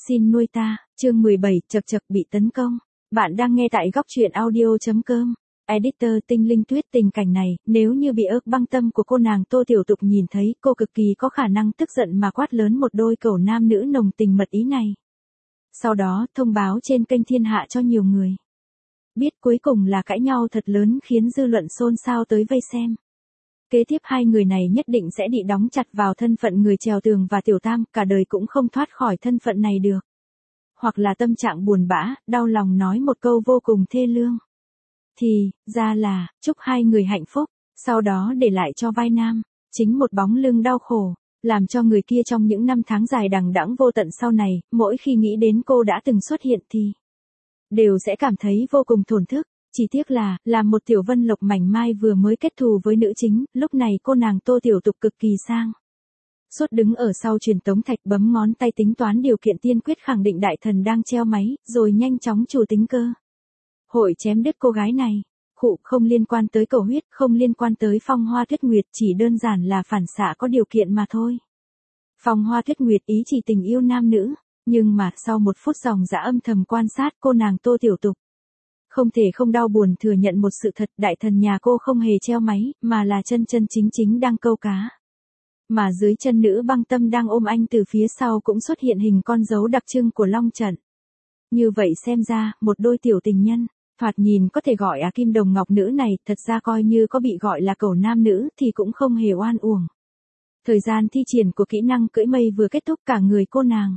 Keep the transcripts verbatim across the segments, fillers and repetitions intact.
Xin nuôi ta, chương mười bảy, chật chật bị tấn công. Bạn đang nghe tại góc truyện audio.com. Editor Tinh Linh Tuyết. Tình cảnh này, nếu như bị ớt băng tâm của cô nàng Tô Tiểu Tục nhìn thấy, cô cực kỳ có khả năng tức giận mà quát lớn một đôi cẩu nam nữ nồng tình mật ý này. Sau đó, thông báo trên kênh Thiên Hạ cho nhiều người biết, cuối cùng là cãi nhau thật lớn khiến dư luận xôn xao tới vây xem. Kế tiếp hai người này nhất định sẽ bị đóng chặt vào thân phận người trèo tường và tiểu tam, cả đời cũng không thoát khỏi thân phận này được. Hoặc là tâm trạng buồn bã, đau lòng nói một câu vô cùng thê lương. Thì, ra là, chúc hai người hạnh phúc, sau đó để lại cho vai nam, chính một bóng lưng đau khổ, làm cho người kia trong những năm tháng dài đằng đẵng vô tận sau này, mỗi khi nghĩ đến cô đã từng xuất hiện thì đều sẽ cảm thấy vô cùng thổn thức. Chỉ tiếc là, làm một tiểu vân lộc mảnh mai vừa mới kết thù với nữ chính, lúc này cô nàng Tô Tiểu Tục cực kỳ sang suốt đứng ở sau truyền tống thạch bấm ngón tay tính toán điều kiện tiên quyết khẳng định đại thần đang treo máy, rồi nhanh chóng chủ tính cơ hội chém đứt cô gái này. Khụ, không liên quan tới cầu huyết, không liên quan tới Phong Hoa Tuyết Nguyệt, chỉ đơn giản là phản xạ có điều kiện mà thôi. Phong Hoa Tuyết Nguyệt ý chỉ tình yêu nam nữ, nhưng mà sau một phút dòng dã âm thầm quan sát cô nàng Tô Tiểu Tục, không thể không đau buồn thừa nhận một sự thật, đại thần nhà cô không hề treo máy, mà là chân chân chính chính đang câu cá. Mà dưới chân nữ băng tâm đang ôm anh từ phía sau cũng xuất hiện hình con dấu đặc trưng của Long Trận. Như vậy xem ra, một đôi tiểu tình nhân, thoạt nhìn có thể gọi à kim đồng ngọc nữ này, thật ra coi như có bị gọi là cẩu nam nữ thì cũng không hề oan uổng. Thời gian thi triển của kỹ năng cưỡi mây vừa kết thúc, cả người cô nàng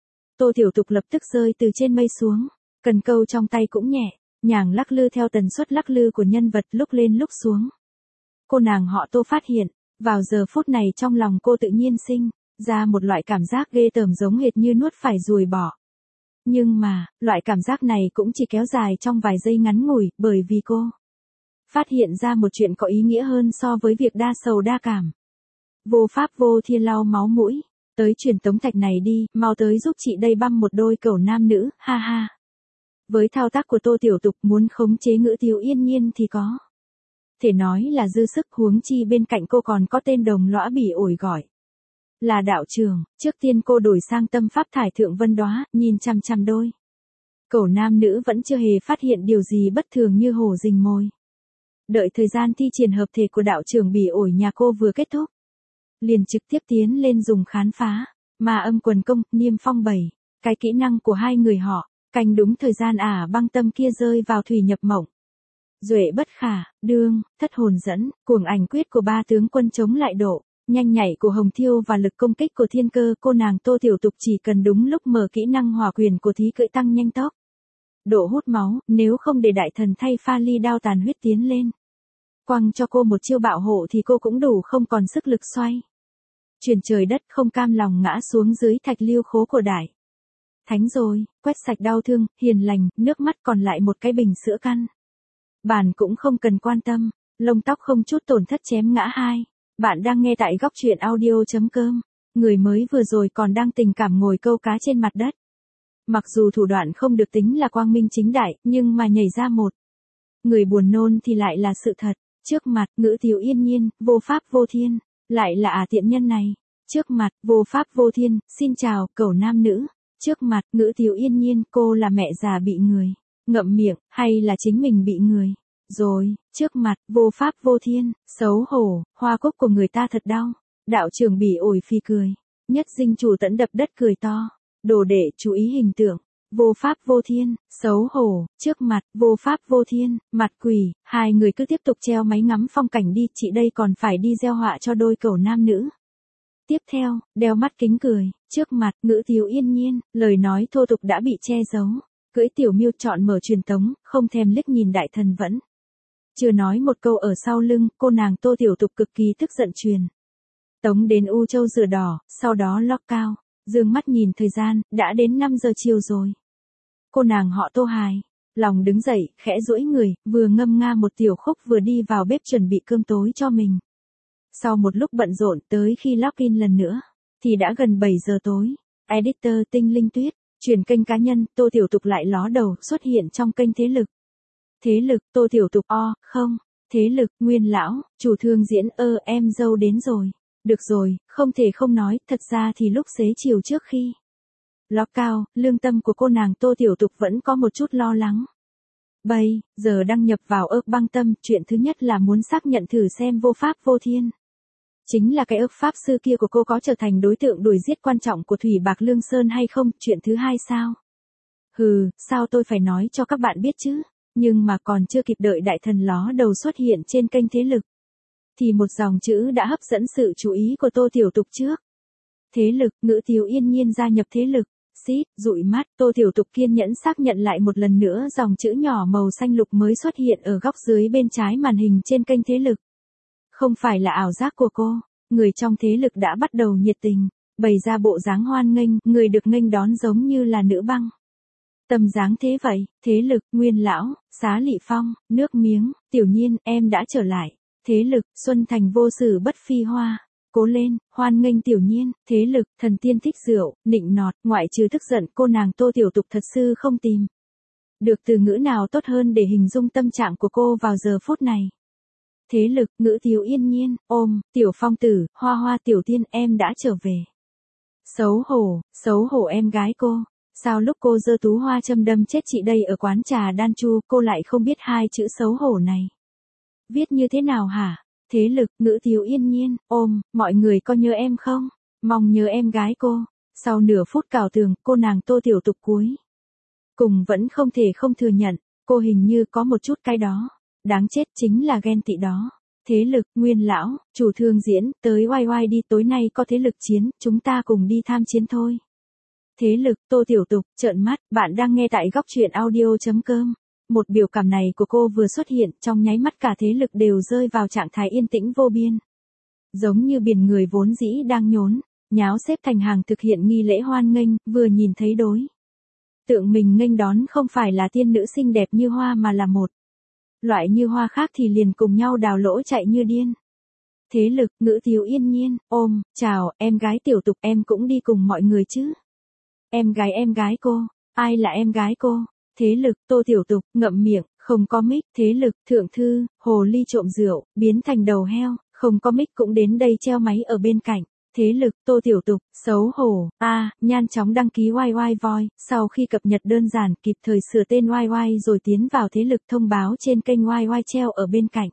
Tô Tiểu Tục lập tức rơi từ trên mây xuống, cần câu trong tay cũng nhẹ nhàng lắc lư theo tần suất lắc lư của nhân vật, lúc lên lúc xuống. Cô nàng họ Tô phát hiện, vào giờ phút này trong lòng cô tự nhiên sinh ra một loại cảm giác ghê tởm giống hệt như nuốt phải ruồi bọ. Nhưng mà, loại cảm giác này cũng chỉ kéo dài trong vài giây ngắn ngủi, bởi vì cô phát hiện ra một chuyện có ý nghĩa hơn so với việc đa sầu đa cảm. Vô pháp vô thiên lau máu mũi, tới truyền tống thạch này đi, mau tới giúp chị đây băm một đôi cẩu nam nữ, ha ha. Với thao tác của Tô Tiểu Tục muốn khống chế Ngữ Tiếu Yên Nhiên thì có thể nói là dư sức, huống chi bên cạnh cô còn có tên đồng lõa bỉ ổi gọi là đạo trường. Trước tiên cô đổi sang tâm pháp thải thượng vân đóa, nhìn chằm chằm đôi cẩu nam nữ vẫn chưa hề phát hiện điều gì bất thường như hổ rình mồi. Đợi thời gian thi triển hợp thể của đạo trưởng bỉ ổi nhà cô vừa kết thúc, liền trực tiếp tiến lên dùng khán phá mà âm quần công, niêm phong bảy cái kỹ năng của hai người họ. Canh đúng thời gian ả băng tâm kia rơi vào thủy nhập mộng. Duệ bất khả, đương, thất hồn dẫn, cuồng ảnh quyết của ba tướng quân chống lại độ nhanh nhạy của Hồng Thiêu và lực công kích của thiên cơ. Cô nàng Tô Tiểu Tục chỉ cần đúng lúc mở kỹ năng hỏa quyền của thí cưỡi tăng nhanh tốc độ hút máu, nếu không để đại thần thay pha ly đao tàn huyết tiến lên quăng cho cô một chiêu bạo hộ thì cô cũng đủ không còn sức lực xoay chuyển trời đất, không cam lòng ngã xuống dưới thạch lưu khố của đại thánh rồi, quét sạch đau thương, hiền lành, nước mắt còn lại một cái bình sữa căn bản cũng không cần quan tâm, lông tóc không chút tổn thất chém ngã hai. Bạn đang nghe tại góc truyện audio.com. Người mới vừa rồi còn đang tình cảm ngồi câu cá trên mặt đất. Mặc dù thủ đoạn không được tính là quang minh chính đại, nhưng mà nhảy ra một người buồn nôn thì lại là sự thật. Trước mặt, Ngữ Tiếu Yên Nhiên, vô pháp vô thiên, lại là à tiện nhân này. Trước mặt, vô pháp vô thiên, xin chào, cẩu nam nữ. Trước mặt, Ngữ Tiếu Yên Nhiên, cô là mẹ già bị người ngậm miệng, hay là chính mình bị người rồi. Trước mặt, vô pháp vô thiên, xấu hổ, hoa cúc của người ta thật đau. Đạo trưởng bỉ ổi phi cười, nhất dinh chủ tẫn đập đất cười to. Đồ đệ chú ý hình tượng, vô pháp vô thiên, xấu hổ. Trước mặt, vô pháp vô thiên, mặt quỷ. Hai người cứ tiếp tục treo máy ngắm phong cảnh đi, chị đây còn phải đi gieo họa cho đôi cẩu nam nữ. Tiếp theo, đeo mắt kính cười, trước mặt, Ngữ Tiếu Yên Nhiên, lời nói thô tục đã bị che giấu. Cưỡi tiểu miêu chọn mở truyền tống, không thèm liếc nhìn đại thần vẫn chưa nói một câu ở sau lưng, cô nàng Tô Tiểu Tục cực kỳ tức giận truyền tống đến U Châu rửa đỏ, sau đó lock cao, dương mắt nhìn thời gian, đã đến năm giờ chiều rồi. Cô nàng họ Tô hài lòng đứng dậy, khẽ duỗi người, vừa ngâm nga một tiểu khúc vừa đi vào bếp chuẩn bị cơm tối cho mình. Sau một lúc bận rộn, tới khi login lần nữa thì đã gần bảy giờ tối. Editor Tinh Linh Tuyết. Chuyển kênh cá nhân, Tô Tiểu Tục lại ló đầu xuất hiện trong kênh thế lực. Thế lực, Tô Tiểu Tục o, không, thế lực, Nguyên lão, chủ thương diễn ơ em dâu đến rồi. Được rồi, không thể không nói, thật ra thì lúc xế chiều trước khi Ló cao, lương tâm của cô nàng Tô Tiểu Tục vẫn có một chút lo lắng. Bây giờ đăng nhập vào ức băng tâm, chuyện thứ nhất là muốn xác nhận thử xem vô pháp vô thiên. Chính là cái ức pháp sư kia của cô có trở thành đối tượng đuổi giết quan trọng của Thủy Bạc Lương Sơn hay không, chuyện thứ hai sao? Hừ, sao tôi phải nói cho các bạn biết chứ? Nhưng mà còn chưa kịp đợi đại thần ló đầu xuất hiện trên kênh thế lực, thì một dòng chữ đã hấp dẫn sự chú ý của Tô Tiểu Tục trước. Thế lực, Ngữ Tiếu Yên Nhiên gia nhập thế lực. Xít, dụi mắt, Tô Tiểu Tục kiên nhẫn xác nhận lại một lần nữa dòng chữ nhỏ màu xanh lục mới xuất hiện ở góc dưới bên trái màn hình trên kênh thế lực. Không phải là ảo giác của cô, người trong thế lực đã bắt đầu nhiệt tình, bày ra bộ dáng hoan nghênh, người được nghênh đón giống như là nữ băng. Tầm dáng thế vậy, thế lực, Nguyên Lão, Xá Lị Phong, nước miếng, Tiểu Nhiên, em đã trở lại. Thế lực, Xuân Thành vô sử bất phi hoa. Cố lên, hoan nghênh Tiểu Nhiên. Thế lực, thần tiên thích rượu, nịnh nọt, ngoại trừ tức giận, cô nàng Tô Tiểu Tục thật sự không tìm được từ ngữ nào tốt hơn để hình dung tâm trạng của cô vào giờ phút này. Thế lực, Ngữ Tiếu Yên Nhiên, ôm, Tiểu Phong tử, Hoa Hoa Tiểu Tiên, em đã trở về. Xấu hổ, xấu hổ em gái cô. Sao lúc cô giơ tú hoa châm đâm chết chị đây ở quán trà Đan Chu, cô lại không biết hai chữ xấu hổ này viết như thế nào hả? Thế lực, Ngữ Tiếu Yên Nhiên, ôm, mọi người có nhớ em không? Mong nhớ em gái cô. Sau nửa phút cào tường, cô nàng Tô Tiểu Tục cuối cùng vẫn không thể không thừa nhận, cô hình như có một chút cái đó. Đáng chết chính là ghen tị đó. Thế lực, Nguyên Lão, chủ thương diễn, tới oai oai đi, tối nay có thế lực chiến, chúng ta cùng đi tham chiến thôi. Thế lực, Tô Tiểu Tục, trợn mắt, bạn đang nghe tại góc truyện audio.com. Một biểu cảm này của cô vừa xuất hiện, trong nháy mắt cả thế lực đều rơi vào trạng thái yên tĩnh vô biên. Giống như biển người vốn dĩ đang nhốn, nháo xếp thành hàng thực hiện nghi lễ hoan nghênh, vừa nhìn thấy đối tượng mình nghênh đón không phải là tiên nữ xinh đẹp như hoa mà là một loại như hoa khác thì liền cùng nhau đào lỗ chạy như điên. Thế lực, Ngữ Tiếu Yên Nhiên, ôm, chào, em gái Tiểu Tục, em cũng đi cùng mọi người chứ. Em gái em gái cô, ai là em gái cô? Thế lực, Tô Tiểu Tục, ngậm miệng, không có mic. Thế lực, Thượng Thư, hồ ly trộm rượu, biến thành đầu heo, không có mic cũng đến đây treo máy ở bên cạnh. Thế lực, Tô Tiểu Tục, xấu hổ, a à, nhan chóng đăng ký oai oai voi, sau khi cập nhật đơn giản, kịp thời sửa tên oai oai rồi tiến vào thế lực thông báo trên kênh oai oai treo ở bên cạnh.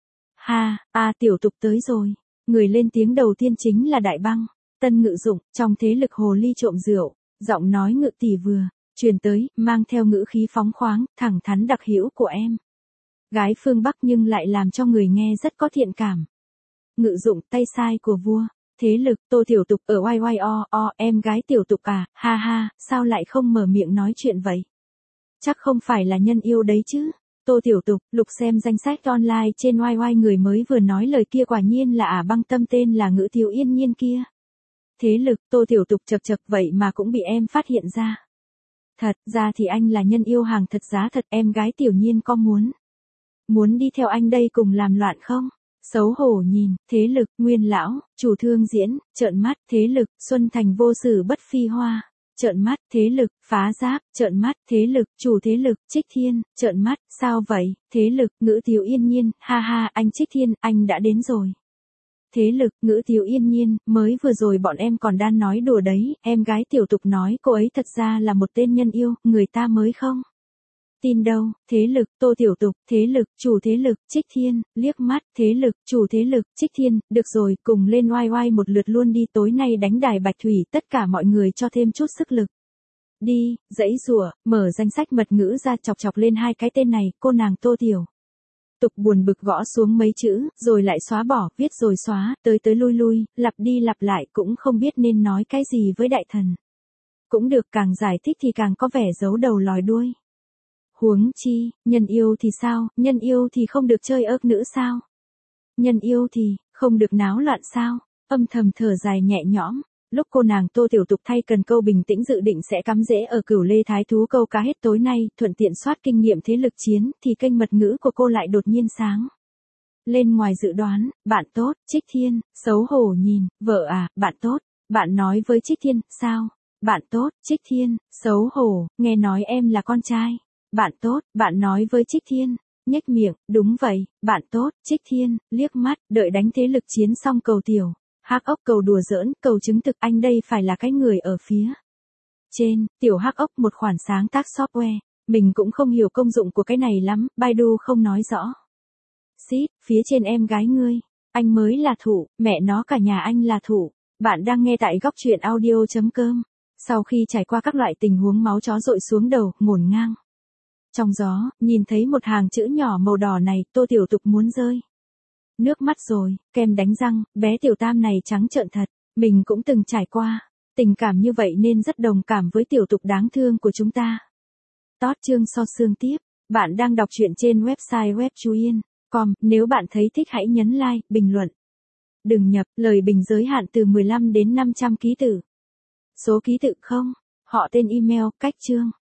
Ha, a à, Tiểu Tục tới rồi. Người lên tiếng đầu tiên chính là Đại Băng, Tân Ngự Dụng, trong thế lực hồ ly trộm rượu, giọng nói Ngự tỷ vừa truyền tới, mang theo ngữ khí phóng khoáng, thẳng thắn đặc hữu của em gái phương Bắc nhưng lại làm cho người nghe rất có thiện cảm. Ngự Dụng, tay sai của vua. Thế lực, Tô Tiểu Tục, ở oai oai o o, em gái Tiểu Tục à, ha ha, sao lại không mở miệng nói chuyện vậy? Chắc không phải là nhân yêu đấy chứ? Tô Tiểu Tục, lục xem danh sách online trên oai oai, người mới vừa nói lời kia quả nhiên là ả băng tâm, tên là Ngữ Tiếu Yên Nhiên kia. Thế lực, Tô Tiểu Tục, chật chật, vậy mà cũng bị em phát hiện ra. Thật ra thì anh là nhân yêu hàng thật giá thật, em gái Tiểu Nhiên có muốn muốn đi theo anh đây cùng làm loạn không? Xấu hổ nhìn. Thế lực, Nguyên Lão, chủ thương diễn, trợn mắt. Thế lực, Xuân Thành vô sử bất phi hoa, trợn mắt. Thế lực, Phá Giáp, trợn mắt. Thế lực, chủ thế lực, Trích Thiên, trợn mắt. Sao vậy? Thế lực, Ngữ Tiếu Yên Nhiên, ha ha, anh Trích Thiên, anh đã đến rồi. Thế lực, Ngữ Tiếu Yên Nhiên, mới vừa rồi bọn em còn đang nói đùa đấy, em gái Tiểu Tục nói cô ấy thật ra là một tên nhân yêu, người ta mới không tin đâu. Thế lực, Tô Tiểu Tục, thế lực, chủ thế lực, Trích Thiên, liếc mắt. Thế lực, chủ thế lực, Trích Thiên, được rồi, cùng lên oai oai một lượt luôn đi, tối nay đánh đài Bạch Thủy, tất cả mọi người cho thêm chút sức lực. Đi, dãy rủa, mở danh sách mật ngữ ra, chọc chọc lên hai cái tên này, cô nàng Tô Tiểu Tục buồn bực gõ xuống mấy chữ, rồi lại xóa bỏ, viết rồi xóa, tới tới lui lui, lặp đi lặp lại, cũng không biết nên nói cái gì với đại thần. Cũng được, càng giải thích thì càng có vẻ giấu đầu lòi đuôi. Huống chi, nhân yêu thì sao, nhân yêu thì không được chơi ớt nữ sao? Nhân yêu thì, không được náo loạn sao? Âm thầm thở dài nhẹ nhõm, lúc cô nàng Tô Tiểu Tục thay cần câu bình tĩnh dự định sẽ cắm rễ ở Cửu Lê Thái Thú câu cá hết tối nay, thuận tiện soát kinh nghiệm thế lực chiến, thì kênh mật ngữ của cô lại đột nhiên sáng lên ngoài dự đoán. Bạn tốt, Trích Thiên, xấu hổ nhìn, vợ à, bạn tốt, bạn nói với Trích Thiên, sao? Bạn tốt, Trích Thiên, xấu hổ, nghe nói em là con trai. Bạn tốt, bạn nói với Trích Thiên, nhếch miệng, đúng vậy, bạn tốt, Trích Thiên, liếc mắt, đợi đánh thế lực chiến xong cầu tiểu, hắc ốc cầu đùa giỡn, cầu chứng thực, anh đây phải là cái người ở phía Trên, tiểu hắc ốc một khoản sáng tác software. Mình cũng không hiểu công dụng của cái này lắm, Baidu không nói rõ. Xít, phía trên em gái ngươi. Anh mới là thủ, mẹ nó cả nhà anh là thủ. Bạn đang nghe tại góc truyện audio.com. Sau khi trải qua các loại tình huống máu chó dội xuống đầu, ngổn ngang. Trong gió, nhìn thấy một hàng chữ nhỏ màu đỏ này, Tô Tiểu Tục muốn rơi nước mắt rồi, kem đánh răng, bé Tiểu Tam này trắng trợn thật. Mình cũng từng trải qua tình cảm như vậy nên rất đồng cảm với Tiểu Tục đáng thương của chúng ta. Tót chương so xương tiếp. Bạn đang đọc truyện trên website web chuyen chấm com. Nếu bạn thấy thích hãy nhấn like, bình luận. Đừng nhập, lời bình giới hạn từ mười lăm đến năm trăm ký tự. Số ký tự không, họ tên email, cách chương.